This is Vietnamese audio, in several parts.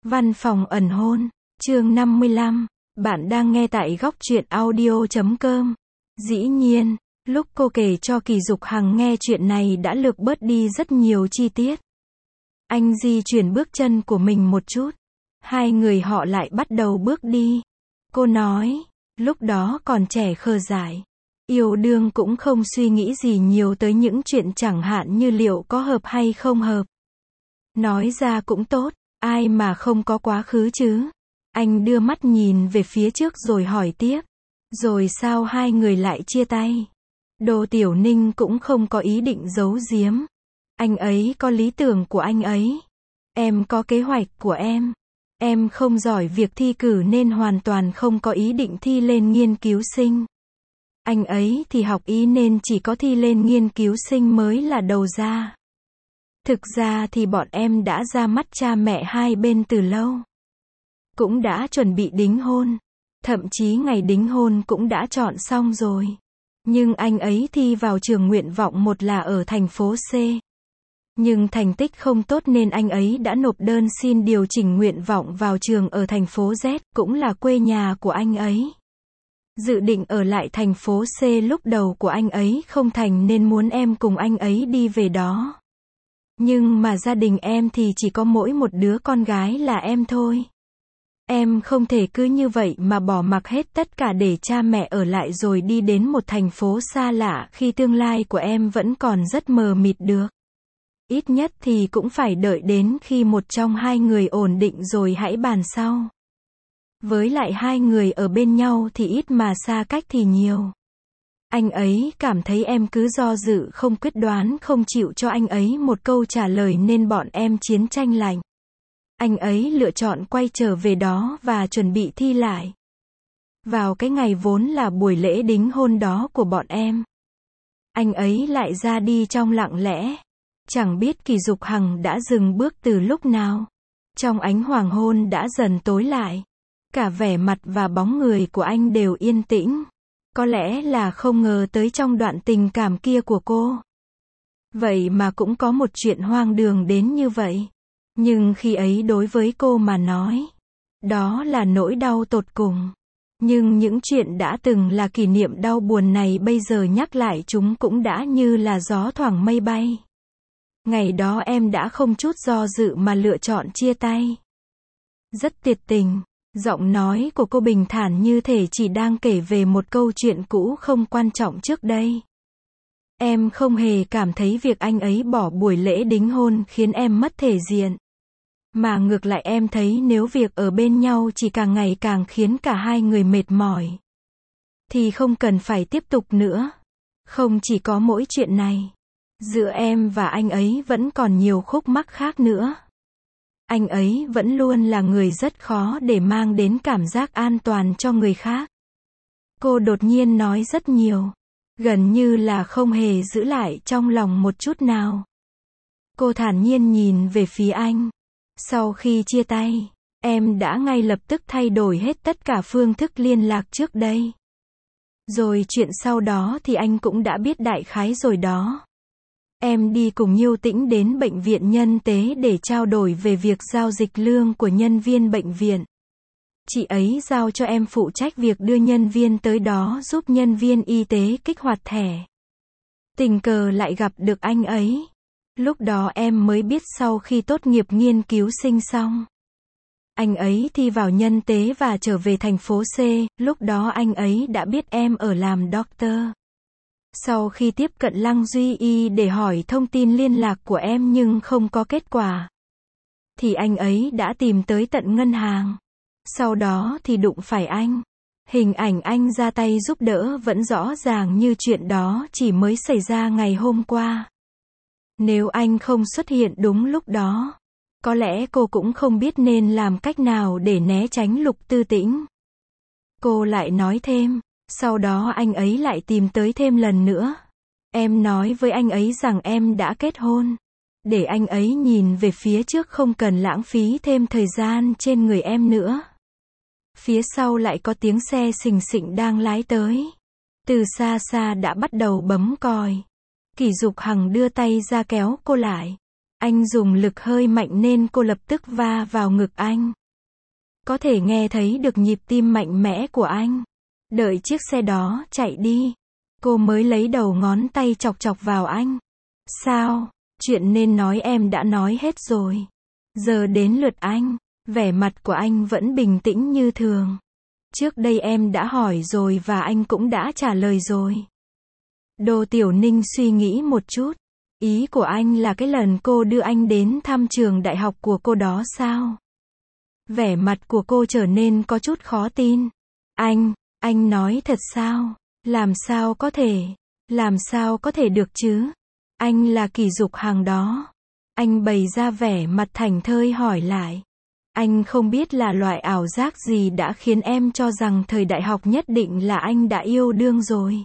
Văn phòng ẩn hôn, chương 55, bạn đang nghe tại góc truyện audio.com. Dĩ nhiên, lúc cô kể cho Kỳ Dục Hằng nghe chuyện này đã lược bớt đi rất nhiều chi tiết. Anh di chuyển bước chân của mình một chút. Hai người họ lại bắt đầu bước đi. Cô nói, lúc đó còn trẻ khờ dại. Yêu đương cũng không suy nghĩ gì nhiều tới những chuyện chẳng hạn như liệu có hợp hay không hợp. Nói ra cũng tốt, ai mà không có quá khứ chứ. Anh đưa mắt nhìn về phía trước rồi hỏi tiếp. Rồi sao hai người lại chia tay? Đô Tiểu Ninh cũng không có ý định giấu giếm. Anh ấy có lý tưởng của anh ấy. Em có kế hoạch của em. Em không giỏi việc thi cử nên hoàn toàn không có ý định thi lên nghiên cứu sinh. Anh ấy thì học y nên chỉ có thi lên nghiên cứu sinh mới là đầu ra. Thực ra thì bọn em đã ra mắt cha mẹ hai bên từ lâu. Cũng đã chuẩn bị đính hôn. Thậm chí ngày đính hôn cũng đã chọn xong rồi. Nhưng anh ấy thi vào trường nguyện vọng 1 là ở thành phố C. Nhưng thành tích không tốt nên anh ấy đã nộp đơn xin điều chỉnh nguyện vọng vào trường ở thành phố Z, cũng là quê nhà của anh ấy. Dự định ở lại thành phố C lúc đầu của anh ấy không thành nên muốn em cùng anh ấy đi về đó. Nhưng mà gia đình em thì chỉ có mỗi một đứa con gái là em thôi. Em không thể cứ như vậy mà bỏ mặc hết tất cả để cha mẹ ở lại rồi đi đến một thành phố xa lạ khi tương lai của em vẫn còn rất mờ mịt được. Ít nhất thì cũng phải đợi đến khi một trong hai người ổn định rồi hãy bàn sau. Với lại hai người ở bên nhau thì ít mà xa cách thì nhiều. Anh ấy cảm thấy em cứ do dự không quyết đoán không chịu cho anh ấy một câu trả lời nên bọn em chiến tranh lạnh. Anh ấy lựa chọn quay trở về đó và chuẩn bị thi lại. Vào cái ngày vốn là buổi lễ đính hôn đó của bọn em. Anh ấy lại ra đi trong lặng lẽ. Chẳng biết Kỳ Dục Hằng đã dừng bước từ lúc nào. Trong ánh hoàng hôn đã dần tối lại. Cả vẻ mặt và bóng người của anh đều yên tĩnh. Có lẽ là không ngờ tới trong đoạn tình cảm kia của cô. Vậy mà cũng có một chuyện hoang đường đến như vậy. Nhưng khi ấy đối với cô mà nói, đó là nỗi đau tột cùng. Nhưng những chuyện đã từng là kỷ niệm đau buồn này bây giờ nhắc lại chúng cũng đã như là gió thoảng mây bay. Ngày đó em đã không chút do dự mà lựa chọn chia tay. Rất tuyệt tình. Giọng nói của cô bình thản như thể chỉ đang kể về một câu chuyện cũ không quan trọng trước đây. Em không hề cảm thấy việc anh ấy bỏ buổi lễ đính hôn khiến em mất thể diện. Mà ngược lại em thấy nếu việc ở bên nhau chỉ càng ngày càng khiến cả hai người mệt mỏi. Thì không cần phải tiếp tục nữa. Không chỉ có mỗi chuyện này. Giữa em và anh ấy vẫn còn nhiều khúc mắc khác nữa. Anh ấy vẫn luôn là người rất khó để mang đến cảm giác an toàn cho người khác. Cô đột nhiên nói rất nhiều. Gần như là không hề giữ lại trong lòng một chút nào. Cô thản nhiên nhìn về phía anh. Sau khi chia tay, em đã ngay lập tức thay đổi hết tất cả phương thức liên lạc trước đây. Rồi chuyện sau đó thì anh cũng đã biết đại khái rồi đó. Em đi cùng Nhiêu Tĩnh đến bệnh viện nhân tế để trao đổi về việc giao dịch lương của nhân viên bệnh viện. Chị ấy giao cho em phụ trách việc đưa nhân viên tới đó giúp nhân viên y tế kích hoạt thẻ. Tình cờ lại gặp được anh ấy. Lúc đó em mới biết sau khi tốt nghiệp nghiên cứu sinh xong. Anh ấy thi vào nhân tế và trở về thành phố C, lúc đó anh ấy đã biết em ở làm doctor. Sau khi tiếp cận Lăng Duy Y để hỏi thông tin liên lạc của em nhưng không có kết quả. Thì anh ấy đã tìm tới tận ngân hàng. Sau đó thì đụng phải anh. Hình ảnh anh ra tay giúp đỡ vẫn rõ ràng như chuyện đó chỉ mới xảy ra ngày hôm qua. Nếu anh không xuất hiện đúng lúc đó, có lẽ cô cũng không biết nên làm cách nào để né tránh Lục Tư Tĩnh. Cô lại nói thêm, sau đó anh ấy lại tìm tới thêm lần nữa. Em nói với anh ấy rằng em đã kết hôn. Để anh ấy nhìn về phía trước không cần lãng phí thêm thời gian trên người em nữa. Phía sau lại có tiếng xe xình xịnh đang lái tới. Từ xa xa đã bắt đầu bấm còi. Kỳ Dục Hằng đưa tay ra kéo cô lại. Anh dùng lực hơi mạnh nên cô lập tức va vào ngực anh. Có thể nghe thấy được nhịp tim mạnh mẽ của anh. Đợi chiếc xe đó chạy đi, cô mới lấy đầu ngón tay chọc chọc vào anh. Sao? Chuyện nên nói em đã nói hết rồi. Giờ đến lượt anh. Vẻ mặt của anh vẫn bình tĩnh như thường. Trước đây em đã hỏi rồi và anh cũng đã trả lời rồi. Đô Tiểu Ninh suy nghĩ một chút. Ý của anh là cái lần cô đưa anh đến thăm trường đại học của cô đó sao? Vẻ mặt của cô trở nên có chút khó tin. Anh nói thật sao? Làm sao có thể được chứ? Anh là Kỷ Dục Hằng đó. Anh bày ra vẻ mặt thảnh thơi hỏi lại. Anh không biết là loại ảo giác gì đã khiến em cho rằng thời đại học nhất định là anh đã yêu đương rồi.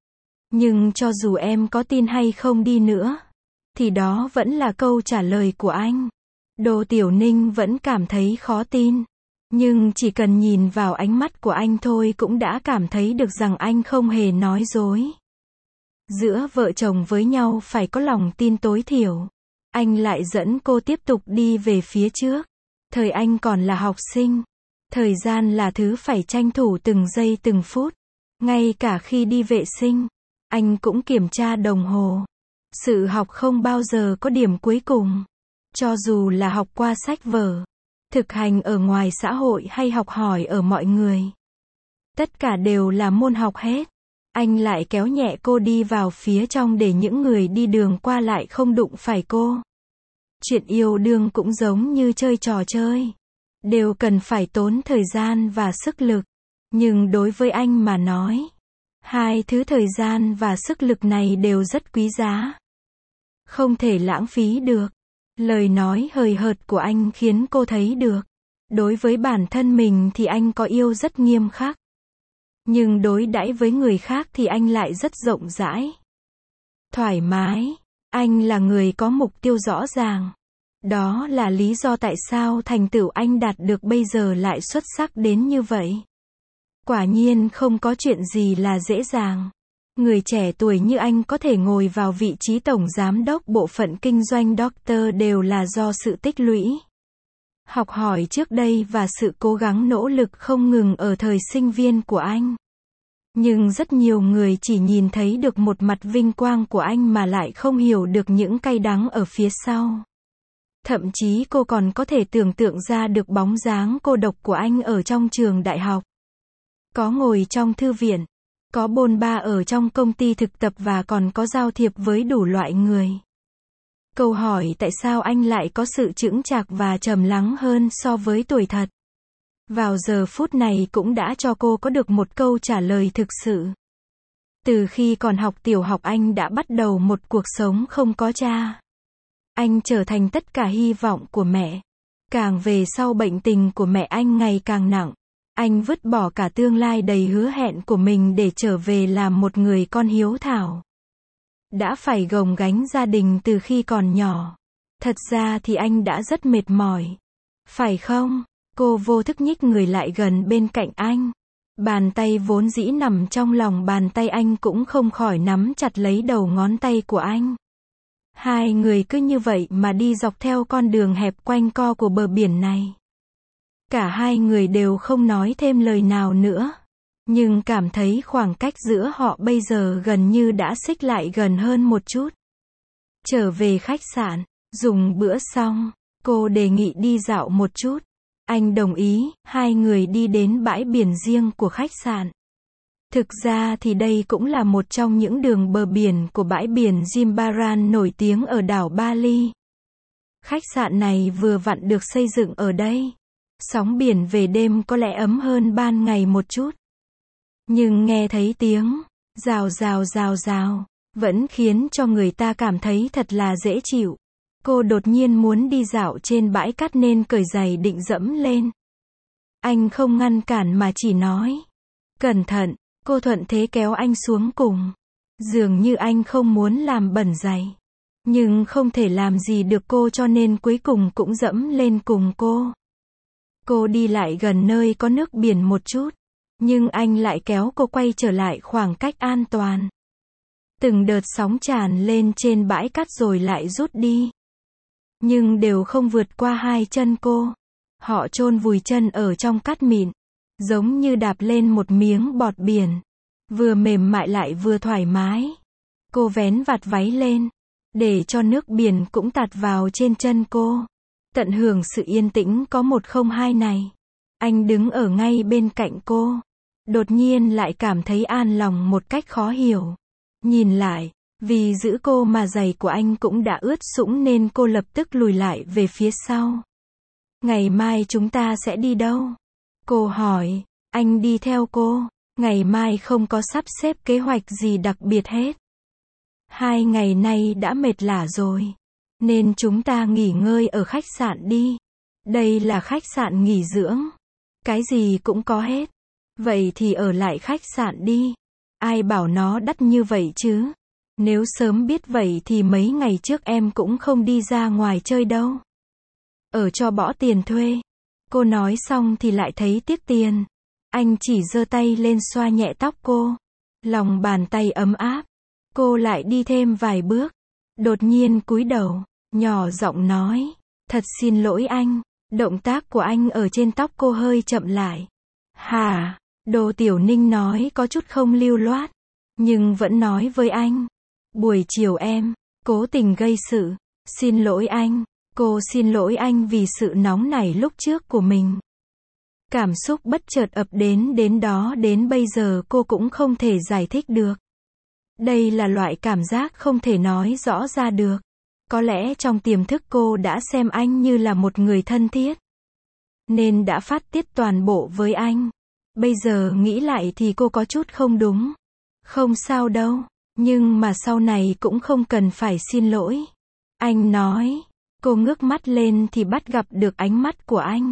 Nhưng cho dù em có tin hay không đi nữa, thì đó vẫn là câu trả lời của anh. Đô Tiểu Ninh vẫn cảm thấy khó tin. Nhưng chỉ cần nhìn vào ánh mắt của anh thôi cũng đã cảm thấy được rằng anh không hề nói dối. Giữa vợ chồng với nhau phải có lòng tin tối thiểu. Anh lại dẫn cô tiếp tục đi về phía trước. Thời anh còn là học sinh. Thời gian là thứ phải tranh thủ từng giây từng phút. Ngay cả khi đi vệ sinh, anh cũng kiểm tra đồng hồ. Sự học không bao giờ có điểm cuối cùng. Cho dù là học qua sách vở, thực hành ở ngoài xã hội hay học hỏi ở mọi người. Tất cả đều là môn học hết. Anh lại kéo nhẹ cô đi vào phía trong để những người đi đường qua lại không đụng phải cô. Chuyện yêu đương cũng giống như chơi trò chơi. Đều cần phải tốn thời gian và sức lực. Nhưng đối với anh mà nói, hai thứ thời gian và sức lực này đều rất quý giá. Không thể lãng phí được. Lời nói hời hợt của anh khiến cô thấy được. Đối với bản thân mình thì anh có yêu rất nghiêm khắc. Nhưng đối đãi với người khác thì anh lại rất rộng rãi. Thoải mái. Anh là người có mục tiêu rõ ràng. Đó là lý do tại sao thành tựu anh đạt được bây giờ lại xuất sắc đến như vậy. Quả nhiên không có chuyện gì là dễ dàng. Người trẻ tuổi như anh có thể ngồi vào vị trí tổng giám đốc bộ phận kinh doanh Doctor đều là do sự tích lũy, học hỏi trước đây và sự cố gắng nỗ lực không ngừng ở thời sinh viên của anh. Nhưng rất nhiều người chỉ nhìn thấy được một mặt vinh quang của anh mà lại không hiểu được những cay đắng ở phía sau. Thậm chí cô còn có thể tưởng tượng ra được bóng dáng cô độc của anh ở trong trường đại học. Có ngồi trong thư viện, có bôn ba ở trong công ty thực tập và còn có giao thiệp với đủ loại người. Câu hỏi tại sao anh lại có sự chững chạc và trầm lắng hơn so với tuổi thật. Vào giờ phút này cũng đã cho cô có được một câu trả lời thực sự. Từ khi còn học tiểu học anh đã bắt đầu một cuộc sống không có cha. Anh trở thành tất cả hy vọng của mẹ. Càng về sau bệnh tình của mẹ anh ngày càng nặng. Anh vứt bỏ cả tương lai đầy hứa hẹn của mình để trở về làm một người con hiếu thảo. Đã phải gồng gánh gia đình từ khi còn nhỏ. Thật ra thì anh đã rất mệt mỏi. Phải không? Cô vô thức nhích người lại gần bên cạnh anh. Bàn tay vốn dĩ nằm trong lòng bàn tay anh cũng không khỏi nắm chặt lấy đầu ngón tay của anh. Hai người cứ như vậy mà đi dọc theo con đường hẹp quanh co của bờ biển này. Cả hai người đều không nói thêm lời nào nữa. Nhưng cảm thấy khoảng cách giữa họ bây giờ gần như đã xích lại gần hơn một chút. Trở về khách sạn, dùng bữa xong, cô đề nghị đi dạo một chút. Anh đồng ý, hai người đi đến bãi biển riêng của khách sạn. Thực ra thì đây cũng là một trong những đường bờ biển của bãi biển Jimbaran nổi tiếng ở đảo Bali. Khách sạn này vừa vặn được xây dựng ở đây. Sóng biển về đêm có lẽ ấm hơn ban ngày một chút. Nhưng nghe thấy tiếng rào rào rào rào, vẫn khiến cho người ta cảm thấy thật là dễ chịu. Cô đột nhiên muốn đi dạo trên bãi cát nên cởi giày định dẫm lên. Anh không ngăn cản mà chỉ nói. Cẩn thận, cô thuận thế kéo anh xuống cùng. Dường như anh không muốn làm bẩn giày. Nhưng không thể làm gì được cô cho nên cuối cùng cũng dẫm lên cùng cô. Cô đi lại gần nơi có nước biển một chút. Nhưng anh lại kéo cô quay trở lại khoảng cách an toàn. Từng đợt sóng tràn lên trên bãi cát rồi lại rút đi. nhưng đều không vượt qua hai chân cô. Họ chôn vùi chân ở trong cát mịn, giống như đạp lên một miếng bọt biển, vừa mềm mại lại vừa thoải mái. Cô vén vạt váy lên, để cho nước biển cũng tạt vào trên chân cô. Tận hưởng sự yên tĩnh có 102 này. Anh đứng ở ngay bên cạnh cô. Đột nhiên lại cảm thấy an lòng một cách khó hiểu. Nhìn lại, vì giữ cô mà giày của anh cũng đã ướt sũng nên cô lập tức lùi lại về phía sau. Ngày mai chúng ta sẽ đi đâu? Cô hỏi. Anh đi theo cô. Ngày mai không có sắp xếp kế hoạch gì đặc biệt hết. 2 ngày nay đã mệt lả rồi, nên chúng ta nghỉ ngơi ở khách sạn đi. Đây là khách sạn nghỉ dưỡng. Cái gì cũng có hết. Vậy thì ở lại khách sạn đi. Ai bảo nó đắt như vậy chứ? Nếu sớm biết vậy thì mấy ngày trước em cũng không đi ra ngoài chơi đâu. Ở cho bỏ tiền thuê. Cô nói xong thì lại thấy tiếc tiền. Anh chỉ giơ tay lên xoa nhẹ tóc cô. Lòng bàn tay ấm áp. Cô lại đi thêm vài bước. Đột nhiên cúi đầu, nhỏ giọng nói. Thật xin lỗi anh. Động tác của anh ở trên tóc cô hơi chậm lại. Hả? Đồ Tiểu Ninh nói có chút không lưu loát. Nhưng vẫn nói với anh. Buổi chiều em cố tình gây sự. Xin lỗi anh. Cô xin lỗi anh vì sự nóng nảy lúc trước của mình. Cảm xúc bất chợt ập đến đó đến bây giờ cô cũng không thể giải thích được. Đây là loại cảm giác không thể nói rõ ra được. Có lẽ trong tiềm thức cô đã xem anh như là một người thân thiết, nên đã phát tiết toàn bộ với anh. Bây giờ nghĩ lại thì cô có chút không đúng. Không sao đâu, nhưng mà sau này cũng không cần phải xin lỗi. Anh nói. Cô ngước mắt lên thì bắt gặp được ánh mắt của anh.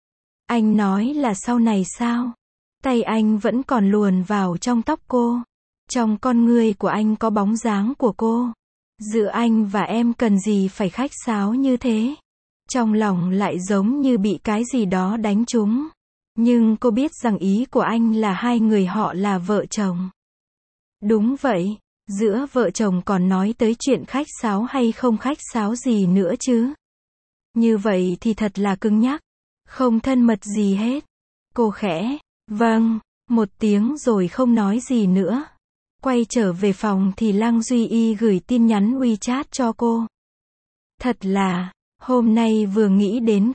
Anh nói là sau này sao? Tay anh vẫn còn luồn vào trong tóc cô. Trong con ngươi của anh có bóng dáng của cô. Giữa anh và em cần gì phải khách sáo như thế? Trong lòng lại giống như bị cái gì đó đánh trúng. Nhưng cô biết rằng ý của anh là hai người họ là vợ chồng. Đúng vậy, giữa vợ chồng còn nói tới chuyện khách sáo hay không khách sáo gì nữa chứ? Như vậy thì thật là cứng nhắc, không thân mật gì hết. Cô khẽ, vâng, một tiếng rồi không nói gì nữa. Quay trở về phòng thì Lăng Duy Y gửi tin nhắn WeChat cho cô. Thật là, hôm nay vừa nghĩ đến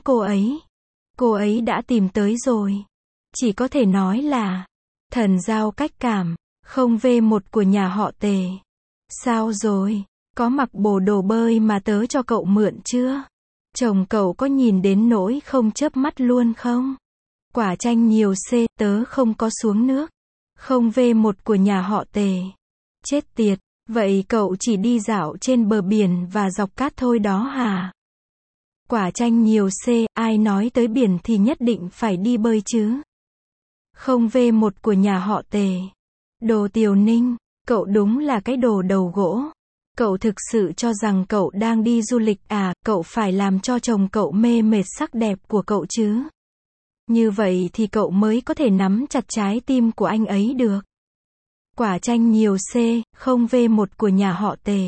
cô ấy đã tìm tới rồi. Chỉ có thể nói là, thần giao cách cảm, không V1 của nhà họ Tề. Sao rồi, có mặc bộ đồ bơi mà tớ cho cậu mượn chưa? Chồng cậu có nhìn đến nỗi không chớp mắt luôn không? Quả chanh nhiều C, tớ không có xuống nước. Không V1 của nhà họ Tề. Chết tiệt, vậy cậu chỉ đi dạo trên bờ biển và dọc cát thôi đó hả? Quả chanh nhiều C, ai nói tới biển thì nhất định phải đi bơi chứ? Không V1 của nhà họ Tề. Đồ Tiểu Ninh, cậu đúng là cái đồ đầu gỗ. Cậu thực sự cho rằng cậu đang đi du lịch à? Cậu phải làm cho chồng cậu mê mệt sắc đẹp của cậu chứ. Như vậy thì cậu mới có thể nắm chặt trái tim của anh ấy được. Quả chanh nhiều C, không V1 của nhà họ Tề.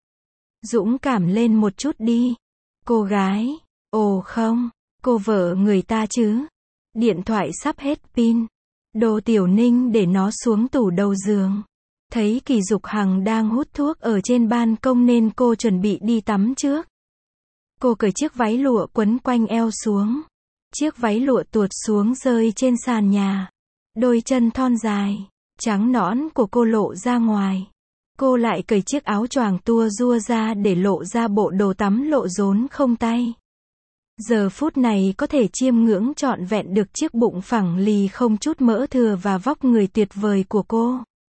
Dũng cảm lên một chút đi. Cô gái, ồ không, cô vợ người ta chứ. Điện thoại sắp hết pin. Đồ Tiểu Ninh để nó xuống tủ đầu giường. Thấy Kỳ Dục Hằng đang hút thuốc ở trên ban công nên cô chuẩn bị đi tắm trước. Cô cởi chiếc váy lụa quấn quanh eo xuống. Chiếc váy lụa tuột xuống rơi trên sàn nhà. Đôi chân thon dài, trắng nõn của cô lộ ra ngoài. Cô lại cởi chiếc áo choàng tua rua ra để lộ ra bộ đồ tắm lộ rốn không tay. Giờ phút này có thể chiêm ngưỡng trọn vẹn được chiếc bụng phẳng lì không chút mỡ thừa và vóc người tuyệt vời của cô.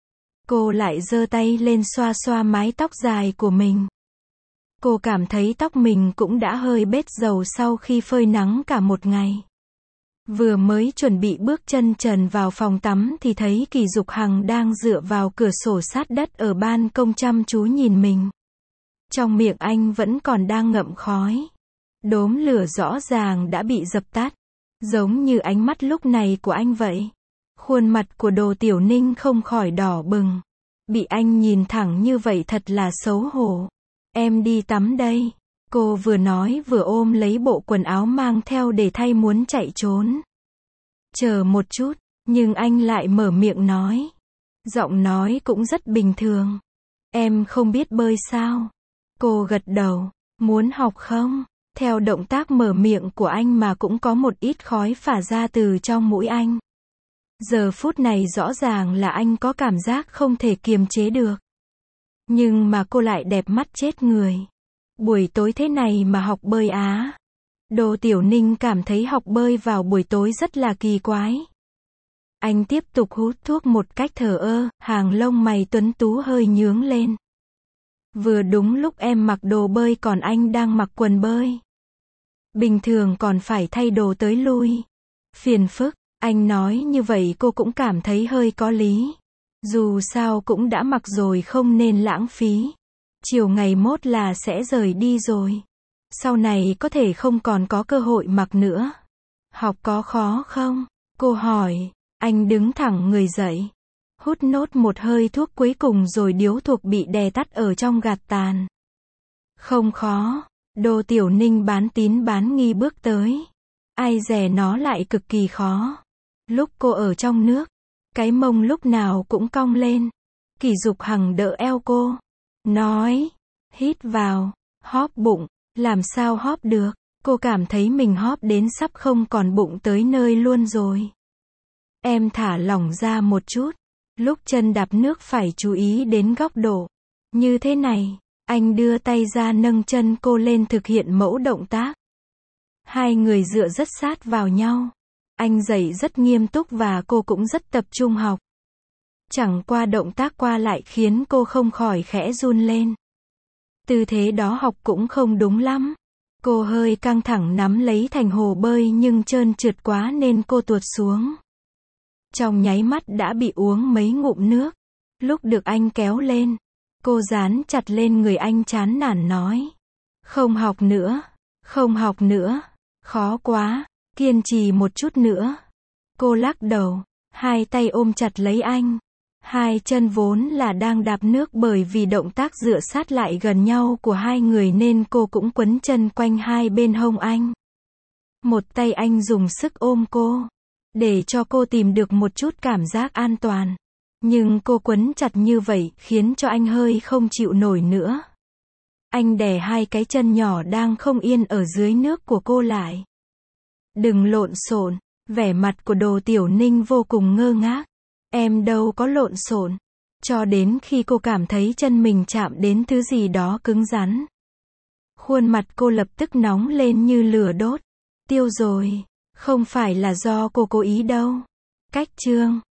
Cô lại giơ tay lên xoa xoa mái tóc dài của mình. Cô cảm thấy tóc mình cũng đã hơi bết dầu sau khi phơi nắng cả một ngày. Vừa mới chuẩn bị bước chân trần vào phòng tắm thì thấy Kỳ Dục Hằng đang dựa vào cửa sổ sát đất ở ban công chăm chú nhìn mình. Trong miệng anh vẫn còn đang ngậm khói. Đốm lửa rõ ràng đã bị dập tắt. Giống như ánh mắt lúc này của anh vậy. Khuôn mặt của Đồ Tiểu Ninh không khỏi đỏ bừng. Bị anh nhìn thẳng như vậy thật là xấu hổ. Em đi tắm đây. Cô vừa nói vừa ôm lấy bộ quần áo mang theo để thay muốn chạy trốn. Chờ một chút, nhưng anh lại mở miệng nói. Giọng nói cũng rất bình thường. Em không biết bơi sao? Cô gật đầu. Muốn học không? Theo động tác mở miệng của anh mà cũng có một ít khói phả ra từ trong mũi anh. Giờ phút này rõ ràng là anh có cảm giác không thể kiềm chế được. Nhưng mà cô lại đẹp mắt chết người. Buổi tối thế này mà học bơi á. Đỗ Tiểu Ninh cảm thấy học bơi vào buổi tối rất là kỳ quái. Anh tiếp tục hút thuốc một cách thờ ơ, hàng lông mày tuấn tú hơi nhướng lên. Vừa đúng lúc em mặc đồ bơi còn anh đang mặc quần bơi. Bình thường còn phải thay đồ tới lui. Phiền phức, anh nói như vậy cô cũng cảm thấy hơi có lý. Dù sao cũng đã mặc rồi không nên lãng phí. Chiều ngày mốt là sẽ rời đi rồi. Sau này có thể không còn có cơ hội mặc nữa. Học có khó không? Cô hỏi. Anh đứng thẳng người dậy. Hút nốt một hơi thuốc cuối cùng rồi điếu thuốc bị đè tắt ở trong gạt tàn. Không khó. Đỗ Tiểu Ninh bán tín bán nghi bước tới. Ai dè nó lại cực kỳ khó. Lúc cô ở trong nước, cái mông lúc nào cũng cong lên. Kỷ Dục Hằng đỡ eo cô. Nói. Hít vào. Hóp bụng. Làm sao hóp được? Cô cảm thấy mình hóp đến sắp không còn bụng tới nơi luôn rồi. Em thả lỏng ra một chút. Lúc chân đạp nước phải chú ý đến góc độ. Như thế này. Anh đưa tay ra nâng chân cô lên thực hiện mẫu động tác. Hai người dựa rất sát vào nhau. Anh dạy rất nghiêm túc và cô cũng rất tập trung học. Chẳng qua động tác qua lại khiến cô không khỏi khẽ run lên. Tư thế đó học cũng không đúng lắm. Cô hơi căng thẳng nắm lấy thành hồ bơi nhưng trơn trượt quá nên cô tuột xuống. Trong nháy mắt đã bị uống mấy ngụm nước. Lúc được anh kéo lên, cô dán chặt lên người anh chán nản nói. Không học nữa, không học nữa, khó quá, kiên trì một chút nữa. Cô lắc đầu, hai tay ôm chặt lấy anh. Hai chân vốn là đang đạp nước bởi vì động tác dựa sát lại gần nhau của hai người nên cô cũng quấn chân quanh hai bên hông anh. Một tay anh dùng sức ôm cô, để cho cô tìm được một chút cảm giác an toàn. Nhưng cô quấn chặt như vậy khiến cho anh hơi không chịu nổi nữa. Anh đè hai cái chân nhỏ đang không yên ở dưới nước của cô lại. Đừng lộn xộn, vẻ mặt của Đỗ Tiểu Ninh vô cùng ngơ ngác. Em đâu có lộn xộn. Cho đến khi cô cảm thấy chân mình chạm đến thứ gì đó cứng rắn. Khuôn mặt cô lập tức nóng lên như lửa đốt. Tiêu rồi. Không phải là do cô cố ý đâu. Cách chương.